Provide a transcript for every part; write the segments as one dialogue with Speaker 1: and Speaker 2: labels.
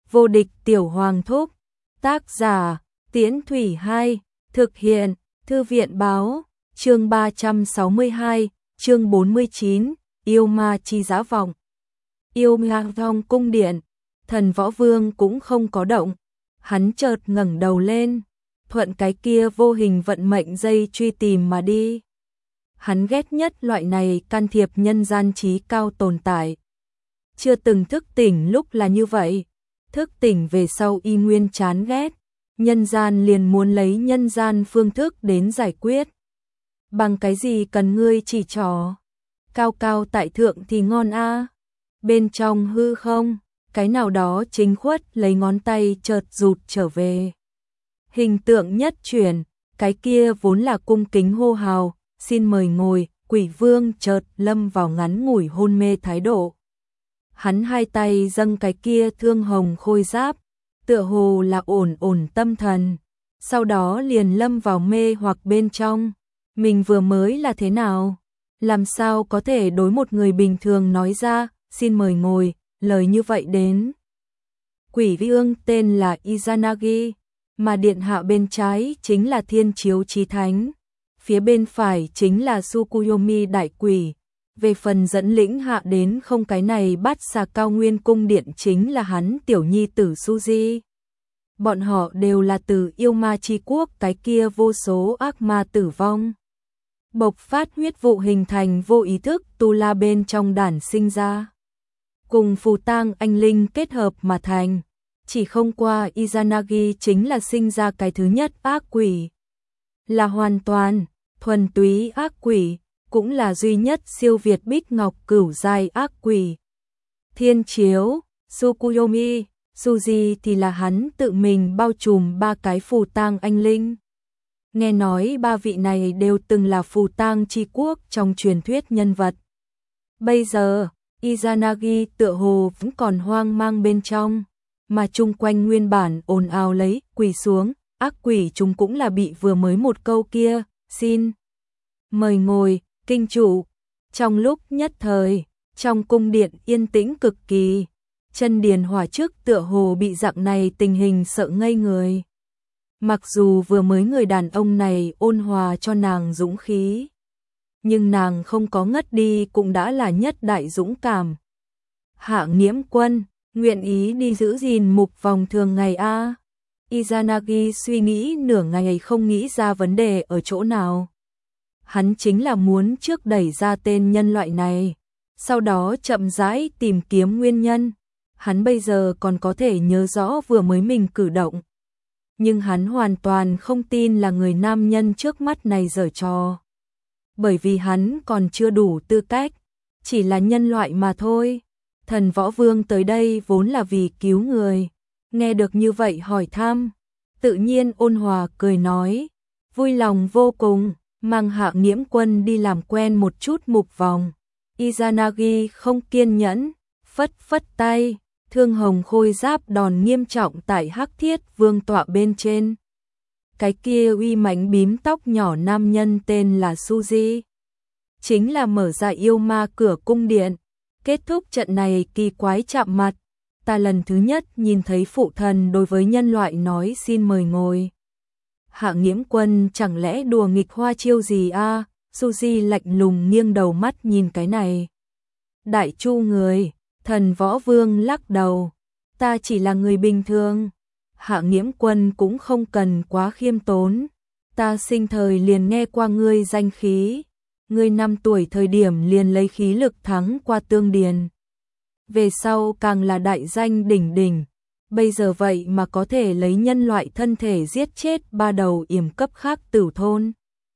Speaker 1: Vô địch tiểu hoàng thúc. Tác giả, Tiễn Thủy 2, thực hiện, Thư viện báo, chương 362, chương 49, yêu ma chi giá vọng. Yêu ma trong cung điện, Thần Võ Vương cũng không có động, hắn chợt ngẩng đầu lên, thuận cái kia vô hình vận mệnh dây truy tìm mà đi. Hắn ghét nhất loại này can thiệp nhân gian trí cao tồn tại. Chưa từng thức tỉnh lúc là như vậy, thức tỉnh về sau y nguyên chán ghét, nhân gian liền muốn lấy nhân gian phương thức đến giải quyết. Bằng cái gì cần ngươi chỉ trỏ? Cao cao tại thượng thì ngon a. Bên trong hư không, cái nào đó chính khuất lấy ngón tay chợt rụt trở về. Hình tượng nhất chuyển, cái kia vốn là cung kính hô hào, xin mời ngồi, Quỷ Vương chợt lâm vào ngắn ngủi hôn mê thái độ. Hắn hai tay dâng cái kia thương hồng khôi giáp, tựa hồ là ổn tâm thần, sau đó liền lâm vào mê hoặc bên trong. Mình vừa mới là thế nào? Làm sao có thể đối một người bình thường nói ra, xin mời ngồi, lời như vậy đến. Quỷ Vương tên là Izanagi, mà điện hạ bên trái chính là Thiên Chiếu Chí Thánh, phía bên phải chính là Tsukuyomi Đại Quỷ. Về phần dẫn lĩnh hạ đến không cái này Bát Xà Cao Nguyên cung điện chính là hắn tiểu nhi tử Suji. Bọn họ đều là từ yêu ma chi quốc cái kia vô số ác ma tử vong. Bộc phát huyết vụ hình thành vô ý thức tu la bên trong đản sinh ra. Cùng phù tang anh linh kết hợp mà thành. Chỉ không qua Izanagi chính là sinh ra cái thứ nhất ác quỷ. Là hoàn toàn, thuần túy ác quỷ, cũng là duy nhất siêu việt bích ngọc cửu giai ác quỷ. Thiên Chiếu, Tsukuyomi, Suji thì là hắn tự mình bao trùm ba cái phù tang anh linh. Nghe nói ba vị này đều từng là phù tang chi quốc trong truyền thuyết nhân vật. Bây giờ, Izanagi tựa hồ vẫn còn hoang mang bên trong, mà chung quanh nguyên bản ồn ào lấy, quỳ xuống, ác quỷ chúng cũng là bị vừa mới một câu kia, xin mời ngồi, kinh trụ. Trong lúc nhất thời, trong cung điện yên tĩnh cực kỳ, chân điền hỏa chức tựa hồ bị dạng này tình hình sợ ngây người. Mặc dù vừa mới người đàn ông này ôn hòa cho nàng dũng khí, nhưng nàng không có ngất đi cũng đã là nhất đại dũng cảm. Hạ Nghiễm Quân, nguyện ý đi giữ gìn mục vòng thường ngày a. Izanagi suy nghĩ nửa ngày không nghĩ ra vấn đề ở chỗ nào. Hắn chính là muốn trước đẩy ra tên nhân loại này, sau đó chậm rãi tìm kiếm nguyên nhân. Hắn bây giờ còn có thể nhớ rõ vừa mới mình cử động. Nhưng hắn hoàn toàn không tin là người nam nhân trước mắt này giở trò. Bởi vì hắn còn chưa đủ tư cách, chỉ là nhân loại mà thôi. Thần Võ Vương tới đây vốn là vì cứu người. Nghe được như vậy hỏi thăm, tự nhiên ôn hòa cười nói, vui lòng vô cùng, mang Hạ Nghiễm Quân đi làm quen một chút mục vòng. Izanagi không kiên nhẫn, phất tay, thương hồng khôi giáp đòn nghiêm trọng tại Hắc Thiết Vương tọa bên trên. Cái kia uy mãnh bím tóc nhỏ nam nhân tên là Suji, chính là mở ra yêu ma cửa cung điện. Kết thúc trận này kỳ quái chạm mặt, ta lần thứ nhất nhìn thấy phụ thần đối với nhân loại nói xin mời ngồi. Hạ Nghiễm Quân chẳng lẽ đùa nghịch hoa chiêu gì a? Suji lạnh lùng nghiêng đầu mắt nhìn cái này. Đại chu người, Thần Võ Vương lắc đầu, ta chỉ là người bình thường. Hạ Nghiễm Quân cũng không cần quá khiêm tốn, ta sinh thời liền nghe qua ngươi danh khí. Ngươi 5 tuổi thời điểm liền lấy khí lực thắng qua Tương Điền. Về sau càng là đại danh đỉnh đỉnh, bây giờ vậy mà có thể lấy nhân loại thân thể giết chết 3 đầu yểm cấp khác tử thôn.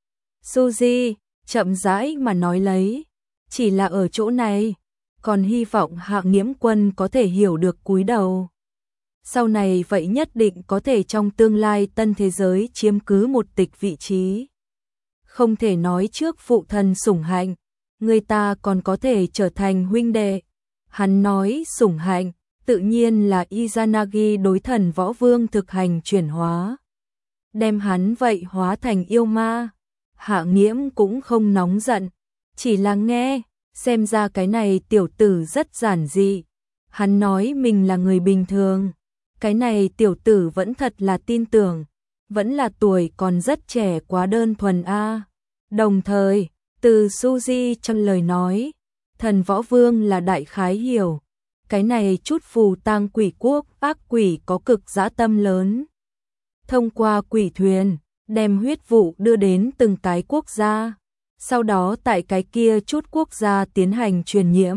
Speaker 1: Suji, chậm rãi mà nói lấy, chỉ là ở chỗ này, còn hy vọng Hạ Nghiễm Quân có thể hiểu được cúi đầu. Sau này vậy nhất định có thể trong tương lai tân thế giới chiếm cứ một tịch vị trí. Không thể nói trước phụ thần sủng hạnh, người ta còn có thể trở thành huynh đệ. Hắn nói sủng hạnh, tự nhiên là Izanagi đối Thần Võ Vương thực hành chuyển hóa. Đem hắn vậy hóa thành yêu ma. Hạ Nghiễm cũng không nóng giận, chỉ là nghe, xem ra cái này tiểu tử rất giản dị. Hắn nói mình là người bình thường, cái này tiểu tử vẫn thật là tin tưởng, vẫn là tuổi còn rất trẻ quá đơn thuần a. Đồng thời, từ Suzy trong lời nói, Thần Võ Vương là đại khái hiểu, cái này chút phù tang quỷ quốc ác quỷ có cực dã tâm lớn. Thông qua quỷ thuyền, đem huyết vụ đưa đến từng cái quốc gia, sau đó tại cái kia chút quốc gia tiến hành truyền nhiễm,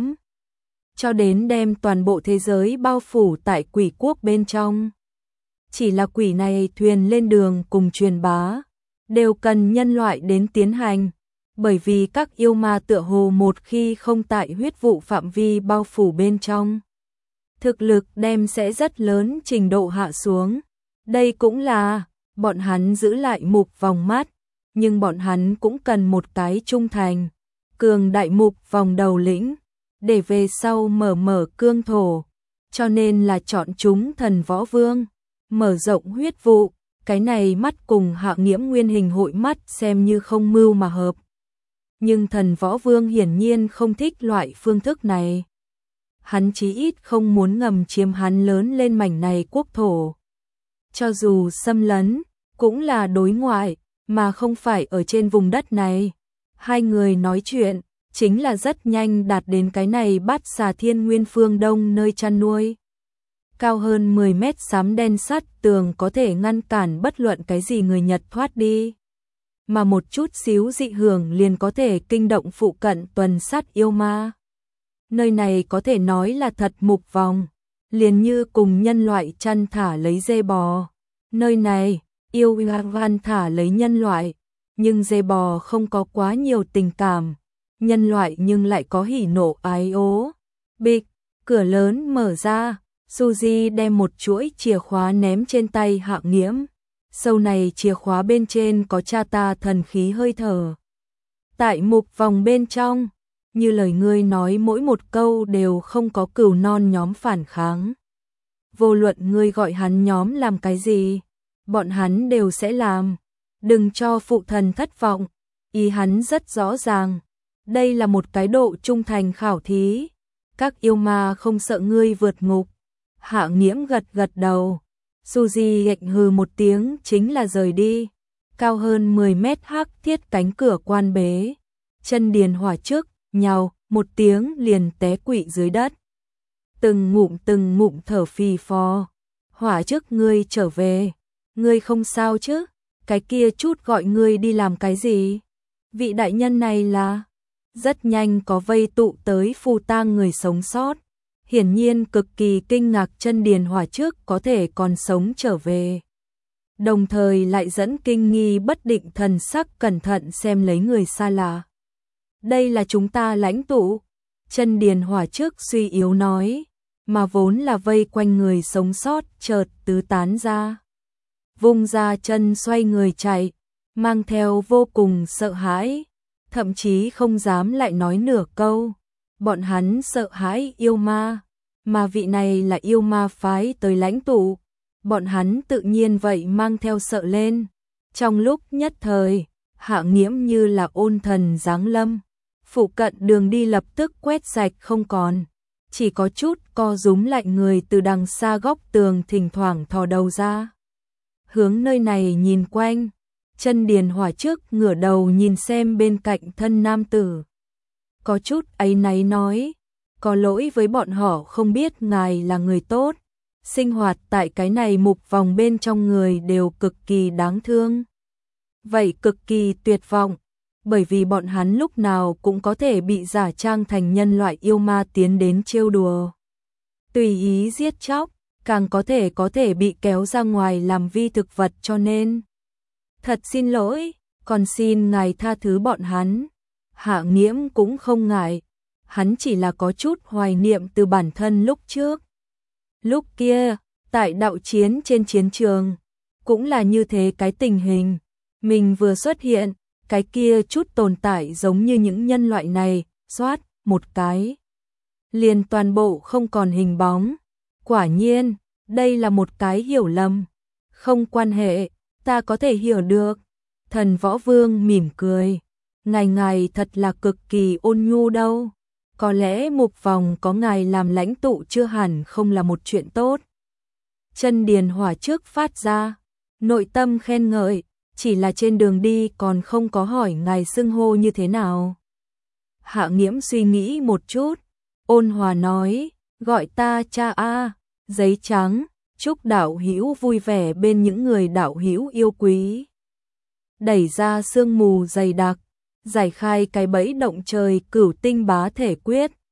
Speaker 1: cho đến đem toàn bộ thế giới bao phủ tại quỷ quốc bên trong. Chỉ là quỷ này thuyền lên đường cùng truyền bá, đều cần nhân loại đến tiến hành, bởi vì các yêu ma tựa hồ một khi không tại huyết vụ phạm vi bao phủ bên trong, thực lực đem sẽ rất lớn trình độ hạ xuống. Đây cũng là bọn hắn giữ lại mục vòng mắt, nhưng bọn hắn cũng cần một cái trung thành, cường đại mục vòng đầu lĩnh, để về sau mở cương thổ, cho nên là chọn chúng Thần Võ Vương, mở rộng huyết vụ, cái này mắt cùng Hạ Nghiễm nguyên hình hội mắt xem như không mưu mà hợp. Nhưng Thần Võ Vương hiển nhiên không thích loại phương thức này. Hắn chí ít không muốn ngầm chiếm hắn lớn lên mảnh này quốc thổ. Cho dù xâm lấn, cũng là đối ngoại, mà không phải ở trên vùng đất này. Hai người nói chuyện, chính là rất nhanh đạt đến cái này Bát Xà Thiên Nguyên phương Đông nơi chăn nuôi. Cao hơn 10 mét xám đen sắt tường có thể ngăn cản bất luận cái gì người Nhật thoát đi. Mà một chút xíu dị hưởng liền có thể kinh động phụ cận tuần sát yêu ma. Nơi này có thể nói là thật mục vòng, liền như cùng nhân loại chăn thả lấy dê bò. Nơi này, yêu van thả lấy nhân loại, nhưng dê bò không có quá nhiều tình cảm. Nhân loại nhưng lại có hỉ nộ ái ố. Bịch, cửa lớn mở ra, Suzy đem một chuỗi chìa khóa ném trên tay Hạ Nghiễm. Sau này chìa khóa bên trên có cha ta thần khí hơi thở. Tại mục vòng bên trong, như lời ngươi nói mỗi một câu đều không có cừu non nhóm phản kháng. Vô luận ngươi gọi hắn nhóm làm cái gì, bọn hắn đều sẽ làm. Đừng cho phụ thần thất vọng, ý hắn rất rõ ràng. Đây là một cái độ trung thành khảo thí. Các yêu ma không sợ ngươi vượt ngục. Hạ Nghiễm gật gật đầu. Suzy gạch hừ một tiếng chính là rời đi. Cao hơn 10 mét hắc thiết cánh cửa quan bế. Chân điền hỏa trước, nhào, một tiếng liền té quỵ dưới đất. Từng ngụm thở phì phò. Hỏa trước ngươi trở về. Ngươi không sao chứ? Cái kia chút gọi ngươi đi làm cái gì? Vị đại nhân này là... Rất nhanh có vây tụ tới phù tang người sống sót. Hiển nhiên cực kỳ kinh ngạc chân điền hỏa trước có thể còn sống trở về. Đồng thời lại dẫn kinh nghi bất định thần sắc cẩn thận xem lấy người xa lạ. Đây là chúng ta lãnh tụ. Chân điền hỏa trước suy yếu nói, mà vốn là vây quanh người sống sót chợt tứ tán ra. Vung ra chân xoay người chạy, mang theo vô cùng sợ hãi, thậm chí không dám lại nói nửa câu. Bọn hắn sợ hãi yêu ma, mà vị này là yêu ma phái tới lãnh tụ. Bọn hắn tự nhiên vậy mang theo sợ lên. Trong lúc nhất thời, Hạ Nghiễm như là ôn thần giáng lâm. Phụ cận đường đi lập tức quét sạch không còn. Chỉ có chút co rúm lạnh người từ đằng xa góc tường thỉnh thoảng thò đầu ra. Hướng nơi này nhìn quanh, chân điền hỏa trước ngửa đầu nhìn xem bên cạnh thân nam tử. Có chút áy náy nói, có lỗi với bọn họ không biết ngài là người tốt. Sinh hoạt tại cái này mục vòng bên trong người đều cực kỳ đáng thương. Vậy cực kỳ tuyệt vọng, bởi vì bọn hắn lúc nào cũng có thể bị giả trang thành nhân loại yêu ma tiến đến trêu đùa. Tùy ý giết chóc, càng có thể bị kéo ra ngoài làm vi thực vật cho nên. Thật xin lỗi, còn xin ngài tha thứ bọn hắn. Hạ Nghiễm cũng không ngại, hắn chỉ là có chút hoài niệm từ bản thân lúc trước. Lúc kia, tại đạo chiến trên chiến trường, cũng là như thế cái tình hình. Mình vừa xuất hiện, cái kia chút tồn tại giống như những nhân loại này, xoát, một cái. Liền toàn bộ không còn hình bóng. Quả nhiên, đây là một cái hiểu lầm. Không quan hệ, ta có thể hiểu được. Thần Võ Vương mỉm cười. Ngài thật là cực kỳ ôn nhu đâu. Có lẽ mục vòng có ngài làm lãnh tụ chưa hẳn không là một chuyện tốt. chân điền hỏa trước phát ra, nội tâm khen ngợi, chỉ là trên đường đi còn không có hỏi ngài xưng hô như thế nào. Hạ Nghiễm suy nghĩ một chút, ôn hòa nói, gọi ta cha a. Giấy trắng, chúc đạo hữu vui vẻ bên những người đạo hữu yêu quý. Đẩy ra sương mù dày đặc, giải khai cái bẫy động trời Cửu Tinh Bá Thể Quyết,